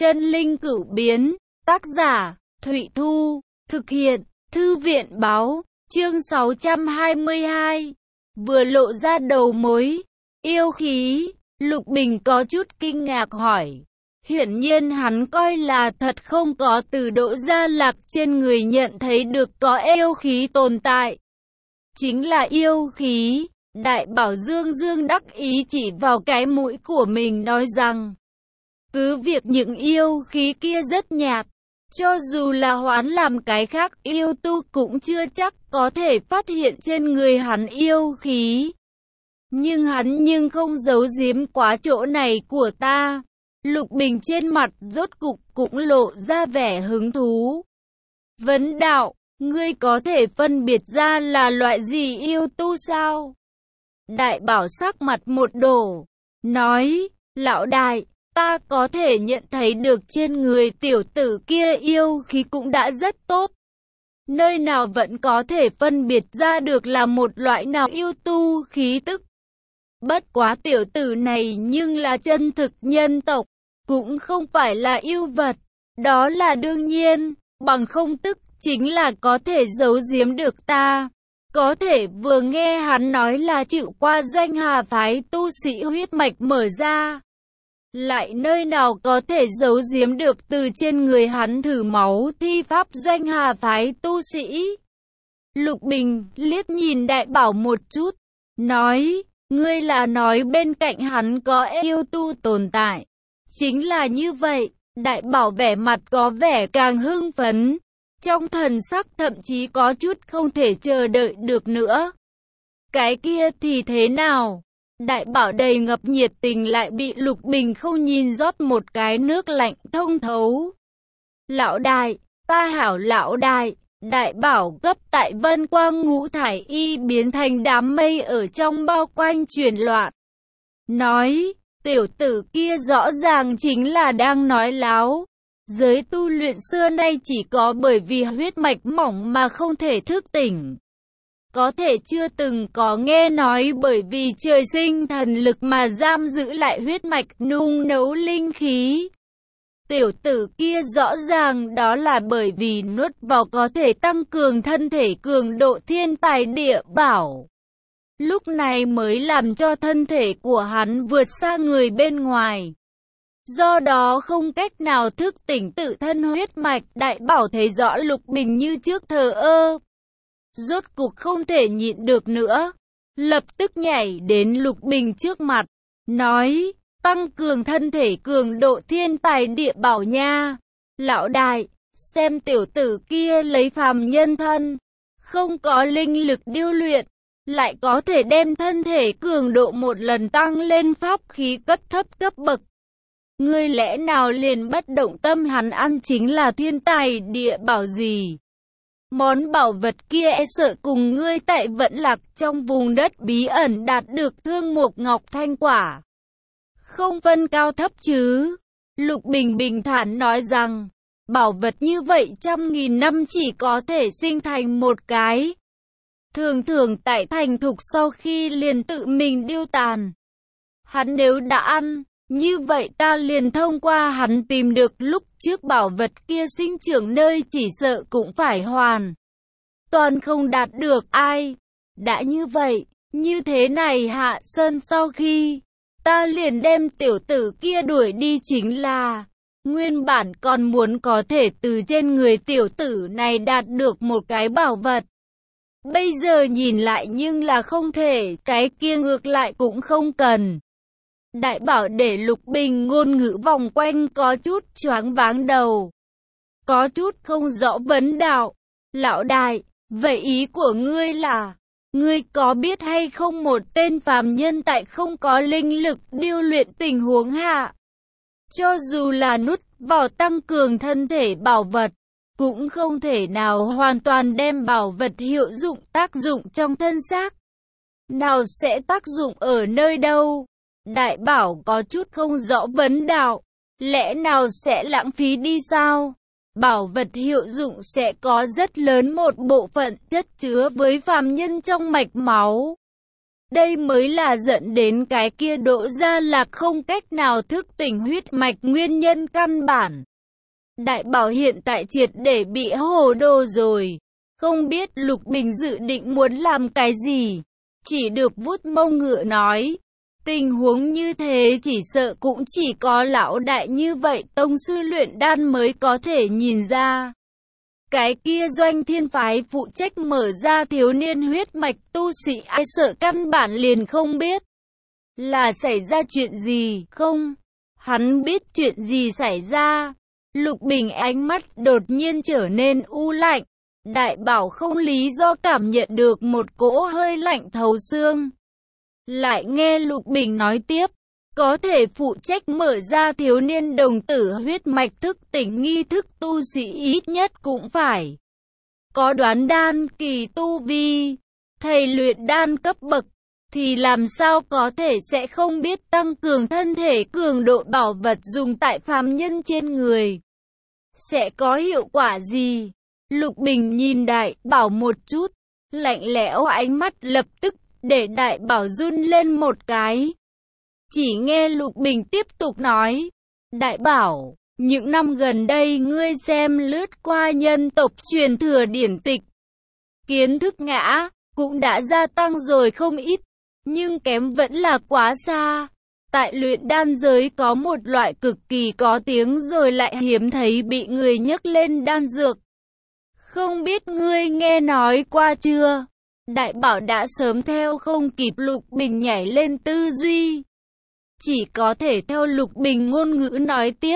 Chân linh cửu biến, tác giả, Thụy Thu, thực hiện, Thư viện báo, chương 622. Vừa lộ ra đầu mối, yêu khí, Lục Bình có chút kinh ngạc hỏi. Hiển nhiên hắn coi là thật không có từ Đỗ Gia Lạc trên người nhận thấy được có yêu khí tồn tại. Chính là yêu khí. Đại Bảo Dương Dương đắc ý chỉ vào cái mũi của mình nói rằng, cứ việc những yêu khí kia rất nhạt, cho dù là hoán làm cái khác yêu tu cũng chưa chắc có thể phát hiện trên người hắn yêu khí. Nhưng hắn không giấu giếm quá chỗ này của ta. Lục Bình trên mặt rốt cục cũng lộ ra vẻ hứng thú. Vấn đạo, ngươi có thể phân biệt ra là loại gì yêu tu sao? Đại Bảo sắc mặt một đổ, nói, lão đại, ta có thể nhận thấy được trên người tiểu tử kia yêu khí cũng đã rất tốt. Nơi nào vẫn có thể phân biệt ra được là một loại nào yêu tu khí tức. Bất quá tiểu tử này nhưng là chân thực nhân tộc, cũng không phải là yêu vật. Đó là đương nhiên, bằng không tức chính là có thể giấu giếm được ta. Có thể vừa nghe hắn nói là chịu qua Doanh Hà phái tu sĩ huyết mạch mở ra. Lại nơi nào có thể giấu giếm được từ trên người hắn thử máu thi pháp Doanh Hà phái tu sĩ. Lục Bình liếc nhìn Đại Bảo một chút, nói, ngươi là nói bên cạnh hắn có yêu tu tồn tại. Chính là như vậy, Đại Bảo vẻ mặt có vẻ càng hưng phấn. Trong thần sắc thậm chí có chút không thể chờ đợi được nữa. Cái kia thì thế nào? Đại Bảo đầy ngập nhiệt tình lại bị Lục Bình không nhìn rót một cái nước lạnh thông thấu. Lão đại, ta hảo lão đại. Đại Bảo gấp tại Vân Quang Ngũ Thải Y biến thành đám mây ở trong bao quanh truyền loạn. Nói, tiểu tử kia rõ ràng chính là đang nói láo. Giới tu luyện xưa nay chỉ có bởi vì huyết mạch mỏng mà không thể thức tỉnh. Có thể chưa từng có nghe nói bởi vì trời sinh thần lực mà giam giữ lại huyết mạch nung nấu linh khí. Tiểu tử kia rõ ràng đó là bởi vì nuốt vào có thể tăng cường thân thể cường độ thiên tài địa bảo. Lúc này mới làm cho thân thể của hắn vượt xa người bên ngoài. Do đó không cách nào thức tỉnh tự thân huyết mạch. Đại Bảo thấy rõ Lục Bình như trước thờ ơ. Rốt cục không thể nhịn được nữa. Lập tức nhảy đến Lục Bình trước mặt. Nói, tăng cường thân thể cường độ thiên tài địa bảo nha. Lão đại, xem tiểu tử kia lấy phàm nhân thân. Không có linh lực điêu luyện. Lại có thể đem thân thể cường độ một lần tăng lên pháp khí cấp thấp cấp bậc. Ngươi lẽ nào liền bất động tâm hắn ăn chính là thiên tài địa bảo gì? Món bảo vật kia e sợ cùng ngươi tại Vận Lạc trong vùng đất bí ẩn đạt được Thương Mục Ngọc Thanh quả. Không phân cao thấp chứ? Lục Bình bình thản nói rằng, bảo vật như vậy 100.000 năm chỉ có thể sinh thành một cái. Thường thường tại thành thục sau khi liền tự mình điêu tàn. Hắn nếu đã ăn, như vậy ta liền thông qua hắn tìm được lúc trước bảo vật kia sinh trưởng nơi chỉ sợ cũng phải hoàn toàn không đạt được ai. Đã như vậy, như thế này Hạ Sơn sau khi ta liền đem tiểu tử kia đuổi đi chính là nguyên bản còn muốn có thể từ trên người tiểu tử này đạt được một cái bảo vật. Bây giờ nhìn lại nhưng là không thể, cái kia ngược lại cũng không cần. Đại Bảo để Lục Bình ngôn ngữ vòng quanh có chút choáng váng đầu. Có chút không rõ vấn đạo. Lão đại, vậy ý của ngươi là, ngươi có biết hay không một tên phàm nhân tại không có linh lực điêu luyện tình huống hạ. Cho dù là nút vào tăng cường thân thể bảo vật, cũng không thể nào hoàn toàn đem bảo vật hiệu dụng tác dụng trong thân xác. Nào sẽ tác dụng ở nơi đâu? Đại Bảo có chút không rõ vấn đạo, lẽ nào sẽ lãng phí đi sao? Bảo vật hiệu dụng sẽ có rất lớn một bộ phận chất chứa với phàm nhân trong mạch máu. Đây mới là dẫn đến cái kia Đỗ Gia Lạc không cách nào thức tỉnh huyết mạch nguyên nhân căn bản. Đại Bảo hiện tại triệt để bị hồ đồ rồi. Không biết Lục Bình dự định muốn làm cái gì. Chỉ được vuốt mông ngựa nói. Tình huống như thế chỉ sợ cũng chỉ có lão đại như vậy tông sư luyện đan mới có thể nhìn ra. Cái kia Doanh Thiên phái phụ trách mở ra thiếu niên huyết mạch tu sĩ ai sợ căn bản liền không biết. Là xảy ra chuyện gì không? Hắn biết chuyện gì xảy ra. Lục Bình ánh mắt đột nhiên trở nên u lạnh. Đại Bảo không lý do cảm nhận được một cỗ hơi lạnh thấu xương. Lại nghe Lục Bình nói tiếp. Có thể phụ trách mở ra thiếu niên đồng tử huyết mạch thức tỉnh nghi thức tu sĩ ít nhất cũng phải có đoán đan kỳ tu vi, thầy luyện đan cấp bậc, thì làm sao có thể sẽ không biết tăng cường thân thể cường độ bảo vật dùng tại phàm nhân trên người. Sẽ có hiệu quả gì? Lục Bình nhìn Đại Bảo một chút, lạnh lẽo ánh mắt lập tức để Đại Bảo run lên một cái. Chỉ nghe Lục Bình tiếp tục nói, Đại Bảo, những năm gần đây ngươi xem lướt qua nhân tộc truyền thừa điển tịch. Kiến thức ngã, cũng đã gia tăng rồi không ít, nhưng kém vẫn là quá xa. Tại luyện đan giới có một loại cực kỳ có tiếng rồi lại hiếm thấy bị người nhắc lên đan dược. Không biết ngươi nghe nói qua chưa? Đại Bảo đã sớm theo không kịp Lục Bình nhảy lên tư duy. Chỉ có thể theo Lục Bình ngôn ngữ nói tiếp.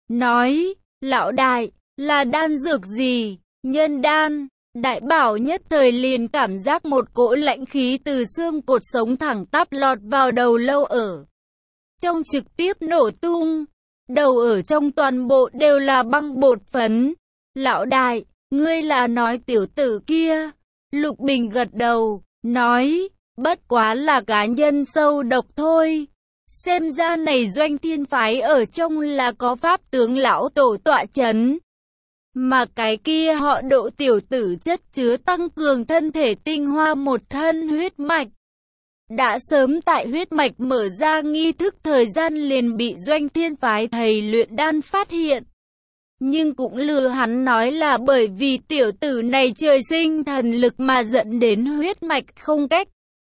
Nói, lão đại, là đan dược gì? Nhân đan. Đại Bảo nhất thời liền cảm giác một cỗ lạnh khí từ xương cột sống thẳng tắp lọt vào đầu lâu ở. Trong trực tiếp nổ tung. Đầu ở trong toàn bộ đều là băng bột phấn. Lão đại, ngươi là nói tiểu tử kia. Lục Bình gật đầu, nói, bất quá là cá nhân sâu độc thôi. Xem ra này Doanh Thiên phái ở trong là có pháp tướng lão tổ tọa chấn. Mà cái kia họ Độ tiểu tử chất chứa tăng cường thân thể tinh hoa một thân huyết mạch. Đã sớm tại huyết mạch mở ra nghi thức thời gian liền bị Doanh Thiên phái thầy luyện đan phát hiện. Nhưng cũng lừa hắn nói là bởi vì tiểu tử này trời sinh thần lực mà dẫn đến huyết mạch không cách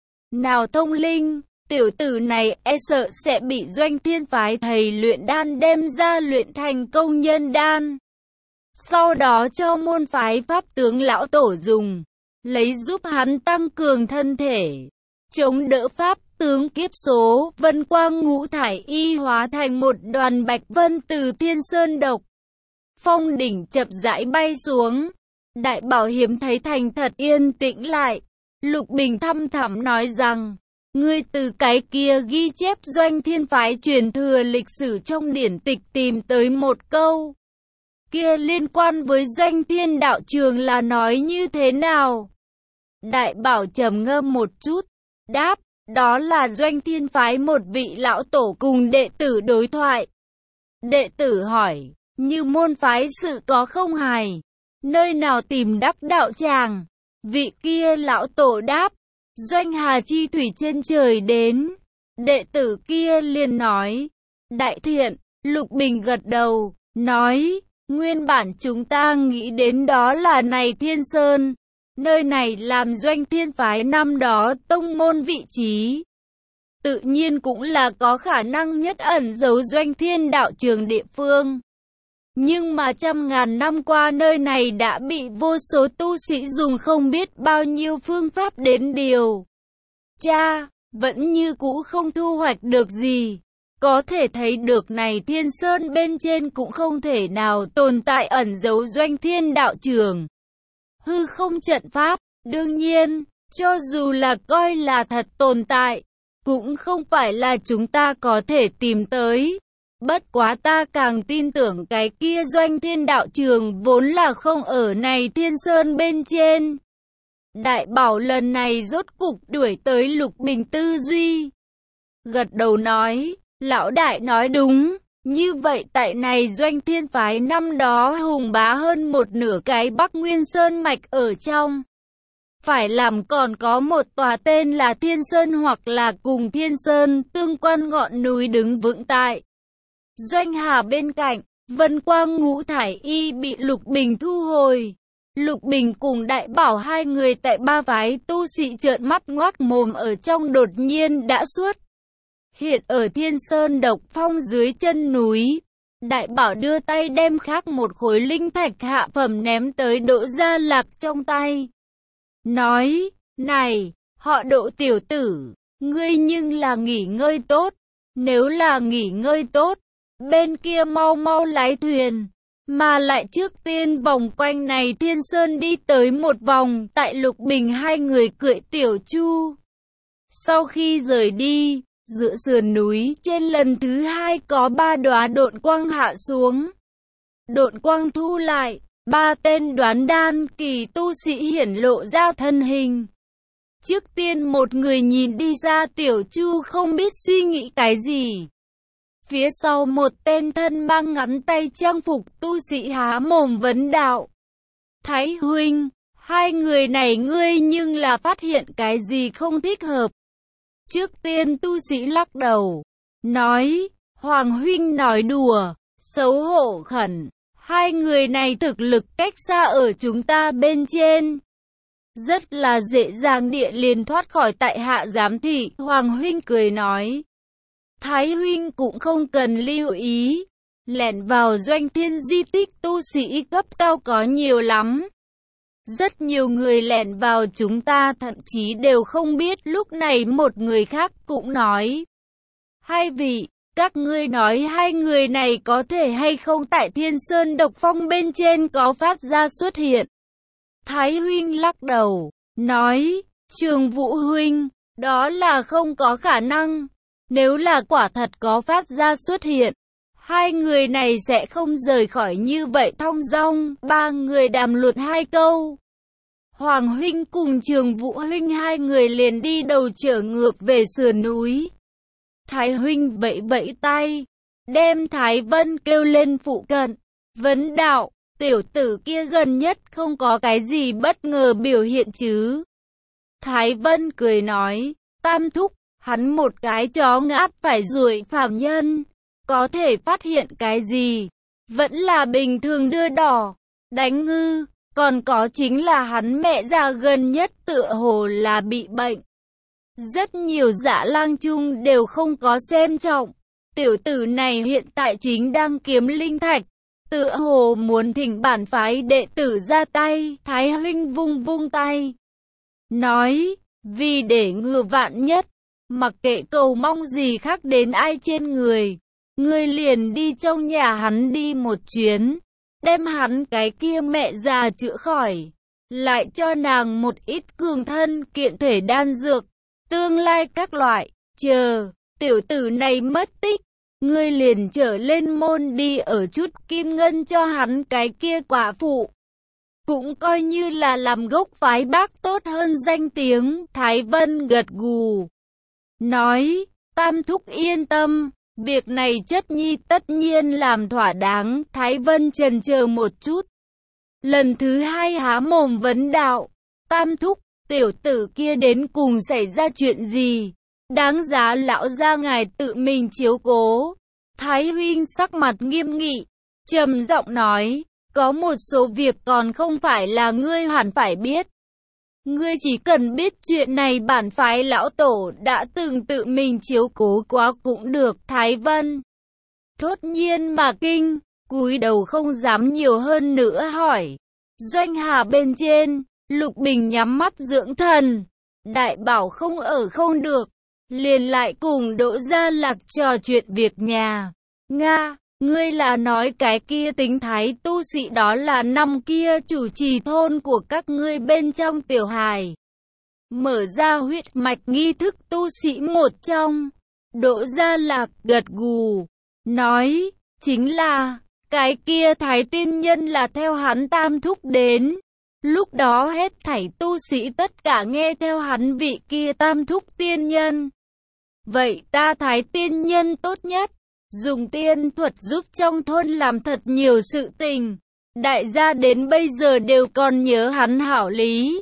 nào thông linh. Tiểu tử này e sợ sẽ bị Doanh Thiên phái thầy luyện đan đem ra luyện thành công nhân đan. Sau đó cho môn phái pháp tướng lão tổ dùng, lấy giúp hắn tăng cường thân thể, chống đỡ pháp tướng kiếp số. Vân quang ngũ thải y hóa thành một đoàn bạch vân từ Thiên Sơn độc phong đỉnh chậm rãi bay xuống. Đại Bảo hiếm thấy thành thật yên tĩnh lại. Lục Bình thăm thẳm nói rằng, ngươi từ cái kia ghi chép Doanh Thiên phái truyền thừa lịch sử trong điển tịch tìm tới một câu. Kia liên quan với Doanh Thiên đạo trường là nói như thế nào? Đại Bảo trầm ngâm một chút, đáp, đó là Doanh Thiên phái một vị lão tổ cùng đệ tử đối thoại. Đệ tử hỏi, như môn phái sự có không hài, nơi nào tìm đắc đạo tràng? Vị kia lão tổ đáp, Doanh Hà chi thủy trên trời đến. Đệ tử kia liền nói, đại thiện. Lục Bình gật đầu, nói, nguyên bản chúng ta nghĩ đến đó là này Thiên Sơn. Nơi này làm Doanh Thiên phái năm đó tông môn vị trí. Tự nhiên cũng là có khả năng nhất ẩn giấu Doanh Thiên đạo trường địa phương. Nhưng mà trăm ngàn năm qua nơi này đã bị vô số tu sĩ dùng không biết bao nhiêu phương pháp đến điều tra, vẫn như cũ không thu hoạch được gì. Có thể thấy được này Thiên Sơn bên trên cũng không thể nào tồn tại ẩn giấu Doanh Thiên đạo trường. Hư không trận pháp, đương nhiên, cho dù là coi là thật tồn tại, cũng không phải là chúng ta có thể tìm tới. Bất quá ta càng tin tưởng cái kia Doanh Thiên đạo trường vốn là không ở này Thiên Sơn bên trên. Đại Bảo lần này rốt cục đuổi tới Lục Bình tư duy. Gật đầu nói, lão đại nói đúng, như vậy tại này Doanh Thiên phái năm đó hùng bá hơn một nửa cái Bắc Nguyên Sơn mạch ở trong. phải làm còn có một tòa tên là Thiên Sơn hoặc là cùng Thiên Sơn tương quan ngọn núi đứng vững tại Doanh Hà bên cạnh. Vân quang ngũ thải y bị Lục Bình thu hồi. Lục Bình cùng Đại Bảo hai người tại ba phái tu sĩ trợn mắt ngoác mồm ở trong đột nhiên đã xuất hiện ở Thiên Sơn Độc Phong dưới chân núi. Đại Bảo đưa tay đem khác một khối linh thạch hạ phẩm ném tới Đỗ Gia Lạc trong tay. Nói, này, họ Đỗ tiểu tử, ngươi nhưng là nghỉ ngơi tốt. Nếu là nghỉ ngơi tốt, bên kia mau mau lái thuyền. Mà lại trước tiên vòng quanh này Thiên Sơn đi tới một vòng, tại Lục Bình hai người cưỡi tiểu chu. Sau khi rời đi, giữa sườn núi trên lần thứ hai có 3 đóa độn quang hạ xuống. Độn quang thu lại, 3 tên đoán đan kỳ tu sĩ hiển lộ ra thân hình. Trước tiên một người nhìn đi ra tiểu chu không biết suy nghĩ cái gì. Phía sau một tên thân mang ngắn tay trang phục tu sĩ há mồm vấn đạo. Thái huynh, hai người này ngươi nhưng là phát hiện cái gì không thích hợp. Trước tiên tu sĩ lắc đầu, nói, Hoàng huynh nói đùa, xấu hổ khẩn. Hai người này thực lực cách xa ở chúng ta bên trên. Rất là dễ dàng địa liền thoát khỏi tại hạ giám thị. Hoàng huynh cười nói. Thái huynh cũng không cần lưu ý. Lẻn vào doanh thiên di tích tu sĩ cấp cao có nhiều lắm. Rất nhiều người lẻn vào chúng ta thậm chí đều không biết. Lúc này một người khác cũng nói. Hai vị, các ngươi nói hai người này có thể hay không tại Thiên Sơn Độc Phong bên trên có phát ra xuất hiện. Thái huynh lắc đầu, nói, Trường Vũ huynh, đó là không có khả năng. Nếu là quả thật có phát ra xuất hiện, hai người này sẽ không rời khỏi như vậy thong dong. Ba người đàm luận 2 câu. Hoàng huynh cùng Trường Vũ huynh hai người liền đi đầu trở ngược về sườn núi. Thái huynh vẫy vẫy tay, đem Thái Vân kêu lên phụ cận, vấn đạo, tiểu tử kia gần nhất không có cái gì bất ngờ biểu hiện chứ. Thái Vân cười nói, Tam thúc, hắn một cái chó ngáp phải ruồi phàm nhân, có thể phát hiện cái gì, vẫn là bình thường đưa đỏ, đánh ngư, còn có chính là hắn mẹ già gần nhất tựa hồ là bị bệnh. Rất nhiều dã lang chung đều không có xem trọng. Tiểu tử này hiện tại chính đang kiếm linh thạch. Tựa hồ muốn thỉnh bản phái đệ tử ra tay. Thái huynh vung vung tay. Nói, vì để ngừa vạn nhất. Mặc kệ cầu mong gì khác đến ai trên người. Ngươi liền đi trong nhà hắn đi một chuyến. Đem hắn cái kia mẹ già chữa khỏi. Lại cho nàng một ít cường thân kiện thể đan dược. Tương lai các loại, chờ, tiểu tử này mất tích, ngươi liền trở lên môn đi ở chút kim ngân cho hắn cái kia quả phụ. Cũng coi như là làm gốc phái bác tốt hơn danh tiếng. Thái Vân gật gù, nói, Tam thúc yên tâm, việc này chất nhi tất nhiên làm thỏa đáng. Thái Vân chần chờ một chút, lần thứ hai há mồm vấn đạo, Tam thúc, tiểu tử kia đến cùng xảy ra chuyện gì? Đáng giá lão gia ngài tự mình chiếu cố. Thái huynh sắc mặt nghiêm nghị, trầm giọng nói, có một số việc còn không phải là ngươi hẳn phải biết. Ngươi chỉ cần biết chuyện này bản phái lão tổ đã từng tự mình chiếu cố quá cũng được. Thái Vân thốt nhiên mà kinh, cúi đầu không dám nhiều hơn nữa hỏi. Doanh Hà bên trên, Lục Bình nhắm mắt dưỡng thần. Đại Bảo không ở không được, liền lại cùng Đỗ Gia Lạc trò chuyện việc nhà. Nga, ngươi là nói cái kia tính thái tu sĩ đó là năm kia chủ trì thôn của các ngươi bên trong tiểu hài. Mở ra huyết mạch nghi thức tu sĩ một trong. Đỗ Gia Lạc gật gù, nói, chính là, cái kia thái tiên nhân là theo hắn Tam thúc đến. Lúc đó hết thảy tu sĩ tất cả nghe theo hắn vị kia Tam thúc tiên nhân. Vậy ta Thái tiên nhân tốt nhất, dùng tiên thuật giúp trong thôn làm thật nhiều sự tình. Đại gia đến bây giờ đều còn nhớ hắn hảo lý.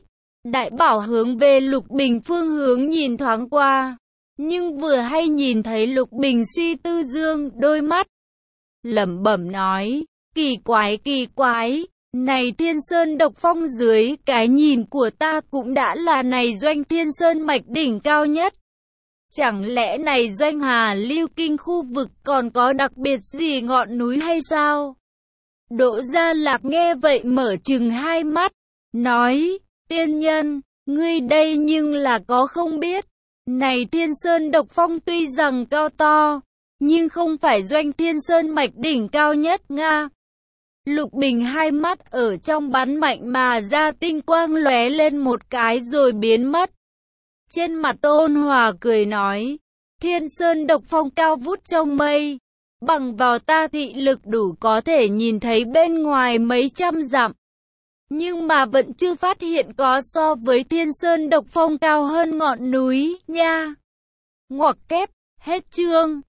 Đại Bảo hướng về Lục Bình phương hướng nhìn thoáng qua, nhưng vừa hay nhìn thấy Lục Bình suy tư dương đôi mắt, lẩm bẩm nói, kỳ quái, này Thiên Sơn độc phong dưới cái nhìn của ta cũng đã là này doanh Thiên Sơn mạch đỉnh cao nhất. Chẳng lẽ này doanh Hà Lưu Kinh khu vực còn có đặc biệt gì ngọn núi hay sao? Đỗ Gia Lạc nghe vậy mở trừng hai mắt, nói, tiên nhân, ngươi đây nhưng là có không biết. Này Thiên Sơn độc phong tuy rằng cao to, nhưng không phải doanh Thiên Sơn mạch đỉnh cao nhất Nga. Lục Bình hai mắt ở trong bắn mạnh mà ra tinh quang lóe lên một cái rồi biến mất. Trên mặt ôn hòa cười nói, Thiên Sơn độc phong cao vút trong mây, bằng vào ta thị lực đủ có thể nhìn thấy bên ngoài mấy trăm dặm. Nhưng mà vẫn chưa phát hiện có so với Thiên Sơn độc phong cao hơn ngọn núi nha. Ngoặc kép, hết chương.